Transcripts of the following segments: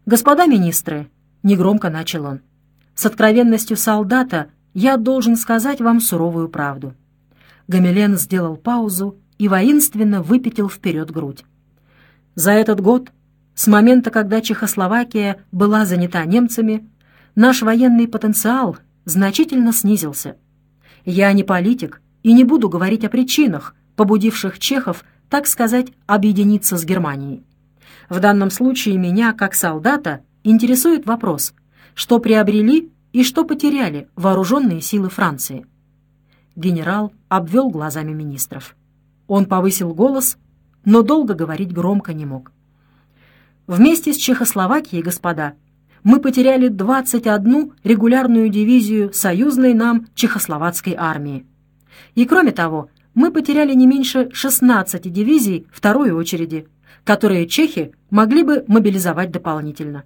«Господа министры», — негромко начал он, — «с откровенностью солдата я должен сказать вам суровую правду». Гамилен сделал паузу и воинственно выпятил вперед грудь. «За этот год, с момента, когда Чехословакия была занята немцами, наш военный потенциал значительно снизился. Я не политик и не буду говорить о причинах, побудивших чехов, так сказать, объединиться с Германией. В данном случае меня, как солдата, интересует вопрос, что приобрели и что потеряли вооруженные силы Франции». Генерал обвел глазами министров. Он повысил голос, но долго говорить громко не мог. «Вместе с Чехословакией, господа, мы потеряли 21 регулярную дивизию союзной нам чехословацкой армии. И кроме того, мы потеряли не меньше 16 дивизий второй очереди, которые чехи могли бы мобилизовать дополнительно.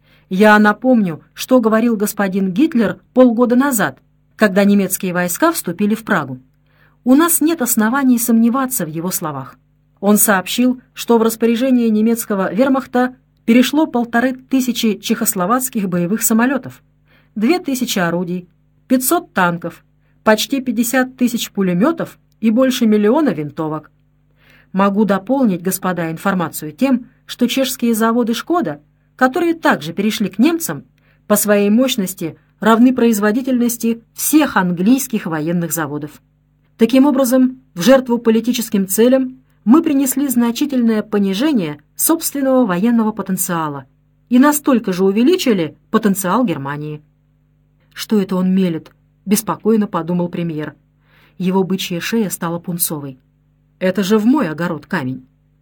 Я напомню, что говорил господин Гитлер полгода назад, когда немецкие войска вступили в Прагу. У нас нет оснований сомневаться в его словах. Он сообщил, что в распоряжение немецкого вермахта перешло 1500 чехословацких боевых самолетов, 2000 орудий, 500 танков, почти 50 тысяч пулеметов и больше 1 миллиона винтовок. Могу дополнить, господа, информацию тем, что чешские заводы «Шкода», которые также перешли к немцам, по своей мощности равны производительности всех английских военных заводов. Таким образом, в жертву политическим целям мы принесли значительное понижение собственного военного потенциала и настолько же увеличили потенциал Германии. «Что это он мелет?» — беспокойно подумал премьер. Его бычья шея стала пунцовой. «Это же в мой огород камень».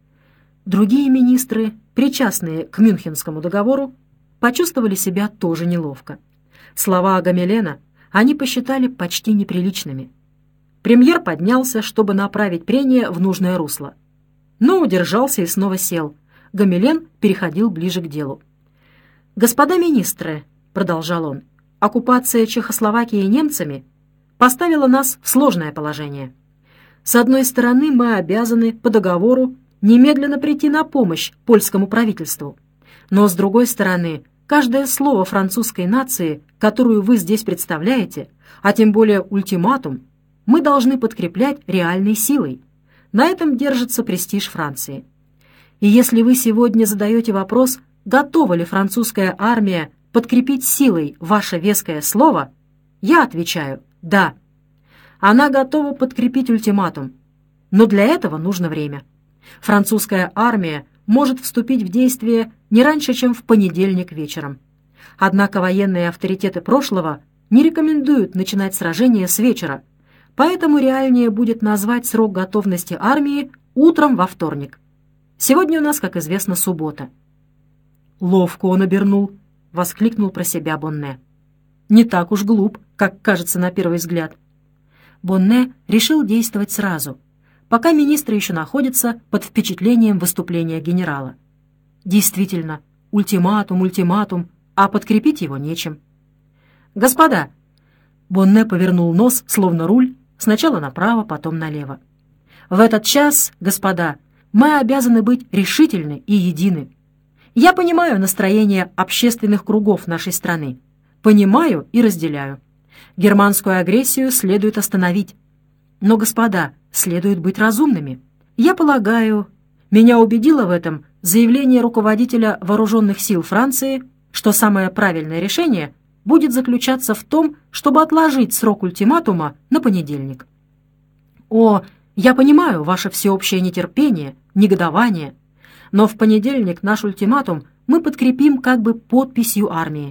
Другие министры, причастные к Мюнхенскому договору, почувствовали себя тоже неловко. Слова Гамилена они посчитали почти неприличными. Премьер поднялся, чтобы направить прения в нужное русло, но удержался и снова сел. Гамилен переходил ближе к делу. «Господа министры», — продолжал он, — «оккупация Чехословакии немцами поставила нас в сложное положение. С одной стороны, мы обязаны по договору немедленно прийти на помощь польскому правительству, но с другой стороны, каждое слово французской нации, которую вы здесь представляете, а тем более ультиматум, мы должны подкреплять реальной силой. На этом держится престиж Франции. И если вы сегодня задаете вопрос, готова ли французская армия подкрепить силой ваше веское слово, я отвечаю «да». Она готова подкрепить ультиматум, но для этого нужно время. Французская армия может вступить в действие не раньше, чем в понедельник вечером. Однако военные авторитеты прошлого не рекомендуют начинать сражение с вечера, поэтому реальнее будет назвать срок готовности армии утром во вторник. Сегодня у нас, как известно, суббота». «Ловко он обернул», — воскликнул про себя Бонне. «Не так уж глуп, как кажется на первый взгляд». Бонне решил действовать сразу, пока министры еще находятся под впечатлением выступления генерала. Действительно, ультиматум, а подкрепить его нечем. «Господа!» Бонне повернул нос, словно руль, сначала направо, потом налево. «В этот час, господа, мы обязаны быть решительны и едины. Я понимаю настроение общественных кругов нашей страны, понимаю и разделяю. Германскую агрессию следует остановить. Но, господа, следует быть разумными. Я полагаю, меня убедило в этом заявление руководителя вооруженных сил Франции, что самое правильное решение будет заключаться в том, чтобы отложить срок ультиматума на понедельник. О, я понимаю ваше всеобщее нетерпение, негодование, но в понедельник наш ультиматум мы подкрепим как бы подписью армии.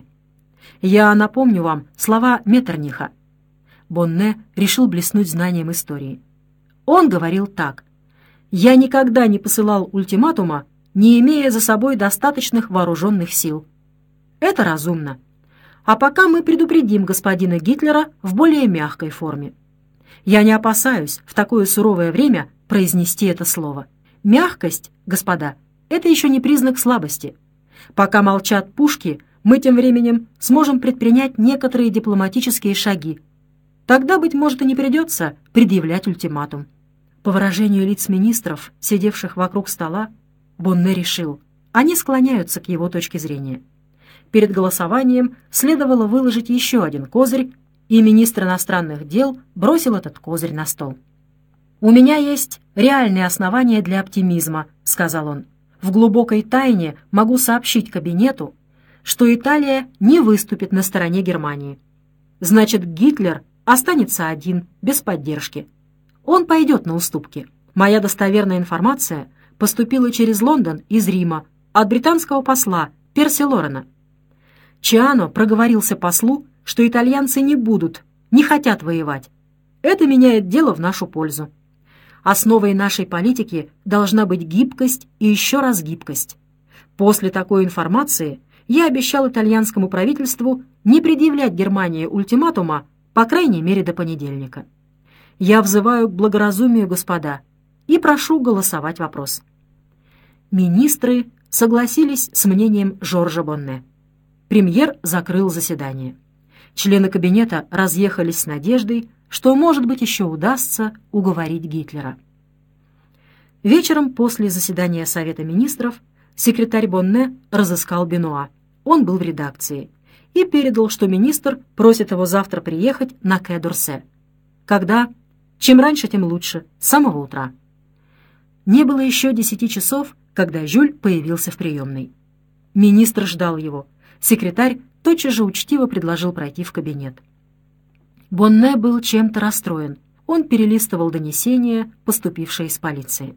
Я напомню вам слова Меттерниха». Бонне решил блеснуть знанием истории. Он говорил так: «Я никогда не посылал ультиматума, не имея за собой достаточных вооруженных сил. Это разумно. А пока мы предупредим господина Гитлера в более мягкой форме. Я не опасаюсь в такое суровое время произнести это слово. Мягкость, господа, это еще не признак слабости. Пока молчат пушки, мы тем временем сможем предпринять некоторые дипломатические шаги. Тогда, быть может, и не придется предъявлять ультиматум». По выражению лиц министров, сидевших вокруг стола, Бонне решил: Они склоняются к его точке зрения. Перед голосованием следовало выложить еще один козырь, и министр иностранных дел бросил этот козырь на стол. «У меня есть реальные основания для оптимизма», — сказал он. «В глубокой тайне могу сообщить кабинету, что Италия не выступит на стороне Германии. Значит, Гитлер останется один, без поддержки. Он пойдет на уступки. Моя достоверная информация поступила через Лондон из Рима от британского посла Перси Лорена. Чиано проговорился послу, что итальянцы не хотят воевать. Это меняет дело в нашу пользу. Основой нашей политики должна быть гибкость и еще раз гибкость. После такой информации я обещал итальянскому правительству не предъявлять Германии ультиматума, по крайней мере, до понедельника. Я взываю к благоразумию, господа, и прошу голосовать вопрос». Министры согласились с мнением Жоржа Бонне. Премьер закрыл заседание. Члены кабинета разъехались с надеждой, что, может быть, еще удастся уговорить Гитлера. Вечером после заседания Совета министров секретарь Бонне разыскал Бенуа. Он был в редакции и передал, что министр просит его завтра приехать на Кэ-д'Орсе. Когда? Чем раньше, тем лучше, с самого утра. Не было еще 10 часов, когда Жюль появился в приемной. Министр ждал его. Секретарь тотчас же учтиво предложил пройти в кабинет. Бонне был чем-то расстроен. Он перелистывал донесения, поступившие из полиции.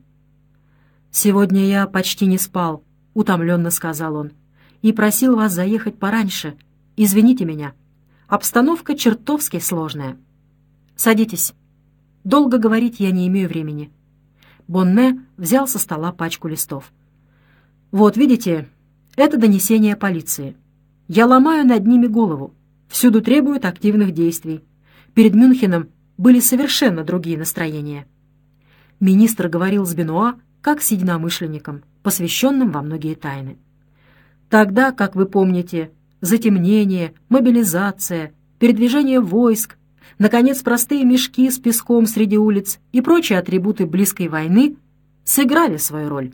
«Сегодня я почти не спал», — утомленно сказал он, «и просил вас заехать пораньше. Извините меня. Обстановка чертовски сложная. Садитесь. Долго говорить я не имею времени». Бонне взял со стола пачку листов. «Вот, видите, это донесение полиции. Я ломаю над ними голову. Всюду требуют активных действий. Перед Мюнхеном были совершенно другие настроения». Министр говорил с Бенуа как с единомышленником, посвященным во многие тайны. Тогда, как вы помните, затемнение, мобилизация, передвижение войск, наконец, простые мешки с песком среди улиц и прочие атрибуты близкой войны сыграли свою роль.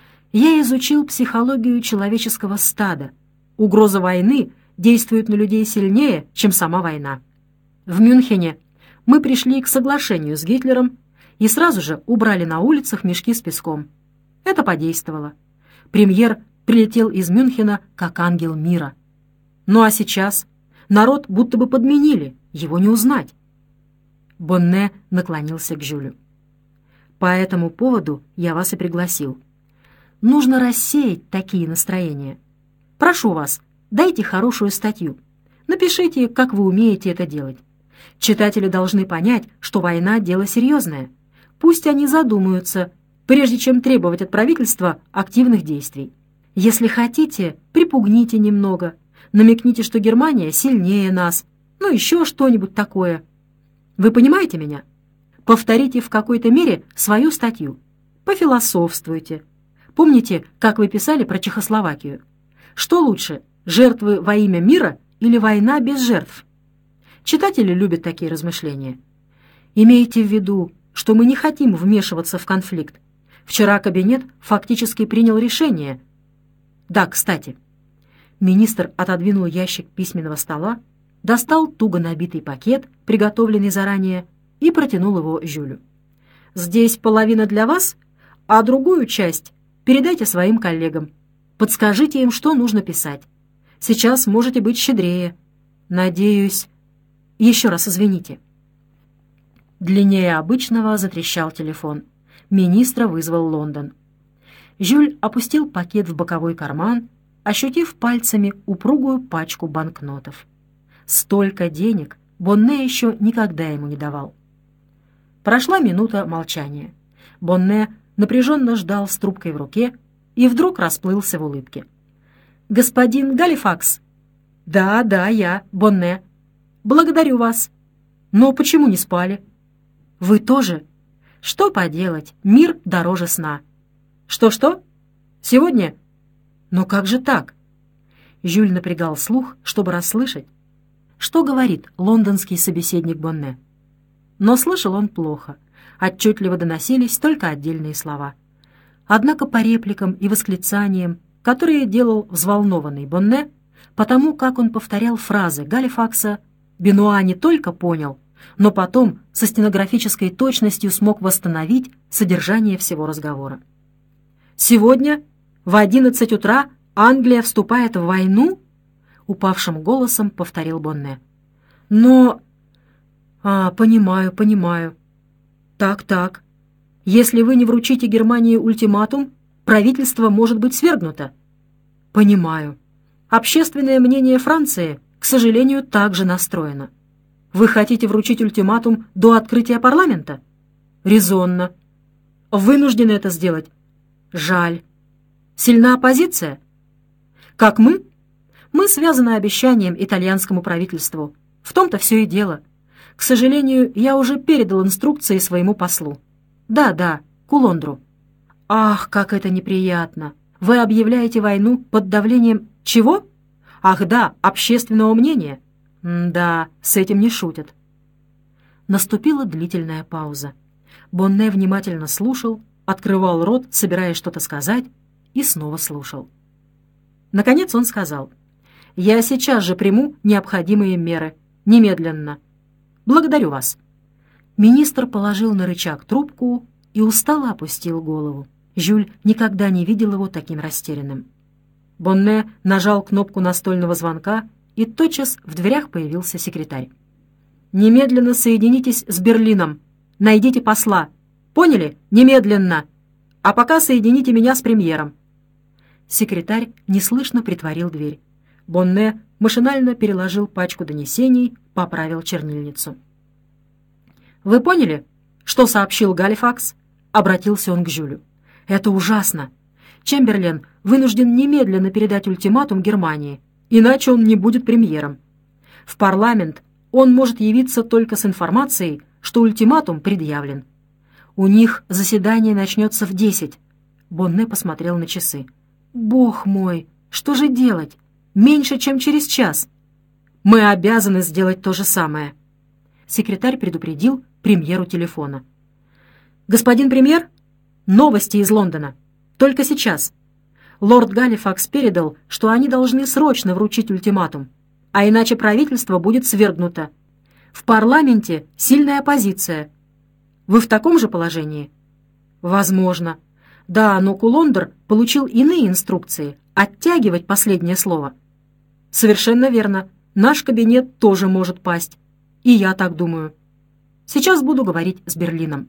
Я изучил психологию человеческого стада. Угроза войны действует на людей сильнее, чем сама война. В Мюнхене мы пришли к соглашению с Гитлером и сразу же убрали на улицах мешки с песком. Это подействовало. Премьер прилетел из Мюнхена как ангел мира. Ну а сейчас народ будто бы подменили, его не узнать. Бонне наклонился к Жюлю. «По этому поводу я вас и пригласил. Нужно рассеять такие настроения. Прошу вас, дайте хорошую статью. Напишите, как вы умеете это делать. Читатели должны понять, что война — дело серьезное. Пусть они задумаются, прежде чем требовать от правительства активных действий. Если хотите, припугните немного, намекните, что Германия сильнее нас, ну еще что-нибудь такое. Вы понимаете меня? Повторите в какой-то мере свою статью. Пофилософствуйте. Помните, как вы писали про Чехословакию? Что лучше, жертвы во имя мира или война без жертв? Читатели любят такие размышления. Имейте в виду, что мы не хотим вмешиваться в конфликт. Вчера кабинет фактически принял решение. Да, кстати. Министр отодвинул ящик письменного стола, достал туго набитый пакет, приготовленный заранее, и протянул его Жюлю. «Здесь половина для вас, а другую часть передайте своим коллегам. Подскажите им, что нужно писать. Сейчас можете быть щедрее. Надеюсь... Еще раз извините». Длиннее обычного затрещал телефон. Министра вызвал Лондон. Жюль опустил пакет в боковой карман, ощутив пальцами упругую пачку банкнотов. Столько денег Бонне еще никогда ему не давал. Прошла минута молчания. Бонне напряженно ждал с трубкой в руке и вдруг расплылся в улыбке. «Господин Галифакс?» «Да, я, Бонне. Благодарю вас. Но почему не спали?» «Вы тоже?» «Что поделать, мир дороже сна». «Что-что? Сегодня?» «Но как же так?» Жюль напрягал слух, чтобы расслышать, что говорит лондонский собеседник Бонне. Но слышал он плохо. Отчетливо доносились только отдельные слова. Однако по репликам и восклицаниям которые делал взволнованный Бонне, потому как он повторял фразы Галифакса, Бенуа не только понял, но потом со стенографической точностью смог восстановить содержание всего разговора. «Сегодня в 11 утра Англия вступает в войну?» — упавшим голосом повторил Бонне. «Но...» понимаю. Так. Если вы не вручите Германии ультиматум, правительство может быть свергнуто». «Понимаю. Общественное мнение Франции, к сожалению, также настроено. Вы хотите вручить ультиматум до открытия парламента?» «Резонно. Вынуждены это сделать?» «Жаль. Сильна оппозиция?» «Как мы?» «Мы связаны обещанием итальянскому правительству. В том-то все и дело. К сожалению, я уже передал инструкции своему послу. Да, Кулондру». «Ах, как это неприятно! Вы объявляете войну под давлением чего? Ах да, общественного мнения. Да, с этим не шутят». Наступила длительная пауза. Бонне внимательно слушал, открывал рот, собираясь что-то сказать, и снова слушал. Наконец он сказал: «Я сейчас же приму необходимые меры. Немедленно. Благодарю вас». Министр положил на рычаг трубку и устало опустил голову. Жюль никогда не видел его таким растерянным. Бонне нажал кнопку настольного звонка, и тотчас в дверях появился секретарь. «Немедленно соединитесь с Берлином. Найдите посла. Поняли? Немедленно. А пока соедините меня с премьером». Секретарь неслышно притворил дверь. Бонне машинально переложил пачку донесений, поправил чернильницу. «Вы поняли, что сообщил Галифакс?» — обратился он к Жюлю. «Это ужасно. Чемберлен вынужден немедленно передать ультиматум Германии, иначе он не будет премьером. В парламент он может явиться только с информацией, что ультиматум предъявлен. У них заседание начнется в 10. Бонне посмотрел на часы. «Бог мой, что же делать? Меньше, чем через час. Мы обязаны сделать то же самое». Секретарь предупредил премьеру телефона. «Господин премьер, новости из Лондона. Только сейчас. Лорд Галифакс передал, что они должны срочно вручить ультиматум, а иначе правительство будет свергнуто. В парламенте сильная оппозиция. Вы в таком же положении?» «Возможно. Да, но Кулондр получил иные инструкции — оттягивать последнее слово». «Совершенно верно. Наш кабинет тоже может пасть. И я так думаю. Сейчас буду говорить с Берлином».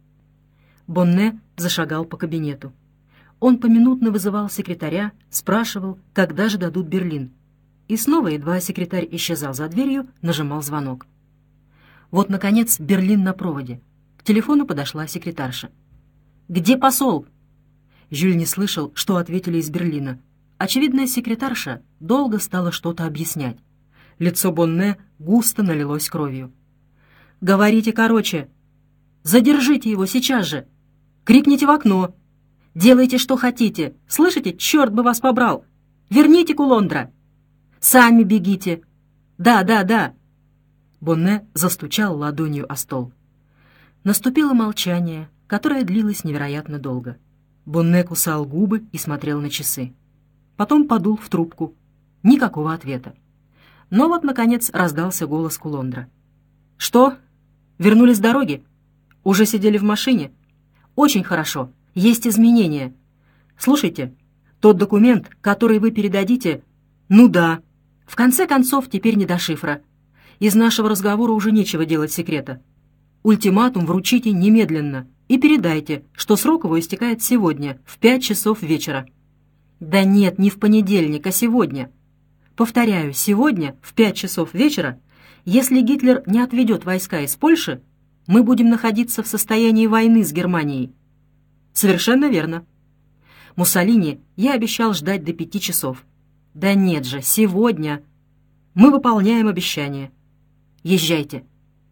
Бонне зашагал по кабинету. Он поминутно вызывал секретаря, спрашивал, когда же дадут Берлин. И снова, едва секретарь исчезал за дверью, нажимал звонок. Вот, наконец, Берлин на проводе. К телефону подошла секретарша. «Где посол?» Жюль не слышал, что ответили из Берлина. Очевидно, секретарша долго стала что-то объяснять. Лицо Бонне густо налилось кровью. «Говорите короче. Задержите его сейчас же. Крикните в окно. Делайте, что хотите. Слышите? Черт бы вас побрал. Верните Кулондра. Сами бегите. Да. Бонне застучал ладонью о стол. Наступило молчание, которое длилось невероятно долго. Бонне кусал губы и смотрел на часы. Потом подул в трубку. Никакого ответа. Но вот, наконец, раздался голос Кулондра. «Что? Вернулись с дороги? Уже сидели в машине? Очень хорошо. Есть изменения. Слушайте, тот документ, который вы передадите... Ну да. В конце концов, теперь не до шифра. Из нашего разговора уже нечего делать секрета. Ультиматум вручите немедленно и передайте, что срок его истекает сегодня, в 5 часов вечера». «Да нет, не в понедельник, а сегодня. Повторяю, сегодня, в 5 часов вечера, если Гитлер не отведет войска из Польши, мы будем находиться в состоянии войны с Германией». «Совершенно верно. Муссолини я обещал ждать до 5 часов. Да нет же, сегодня. Мы выполняем обещание. Езжайте».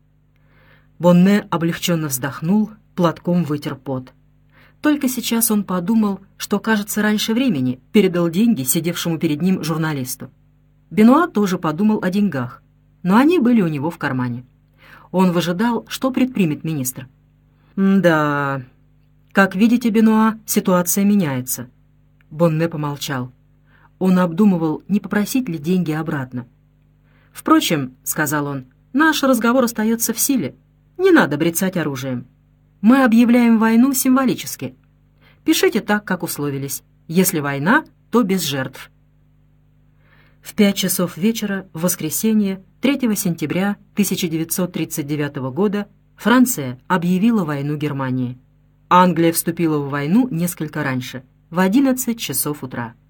Бонне облегченно вздохнул, платком вытер пот. Только сейчас он подумал, что, кажется, раньше времени передал деньги сидевшему перед ним журналисту. Бенуа тоже подумал о деньгах, но они были у него в кармане. Он выжидал, что предпримет министр. «Да, как видите, Бенуа, ситуация меняется. Бонне помолчал. Он обдумывал, не попросить ли деньги обратно. «Впрочем, — сказал он, — наш разговор остается в силе. Не надо брецать оружием. Мы объявляем войну символически. Пишите так, как условились. Если война, то без жертв». В 5 часов вечера, в воскресенье, 3 сентября 1939 года, Франция объявила войну Германии. Англия вступила в войну несколько раньше, в 11 часов утра.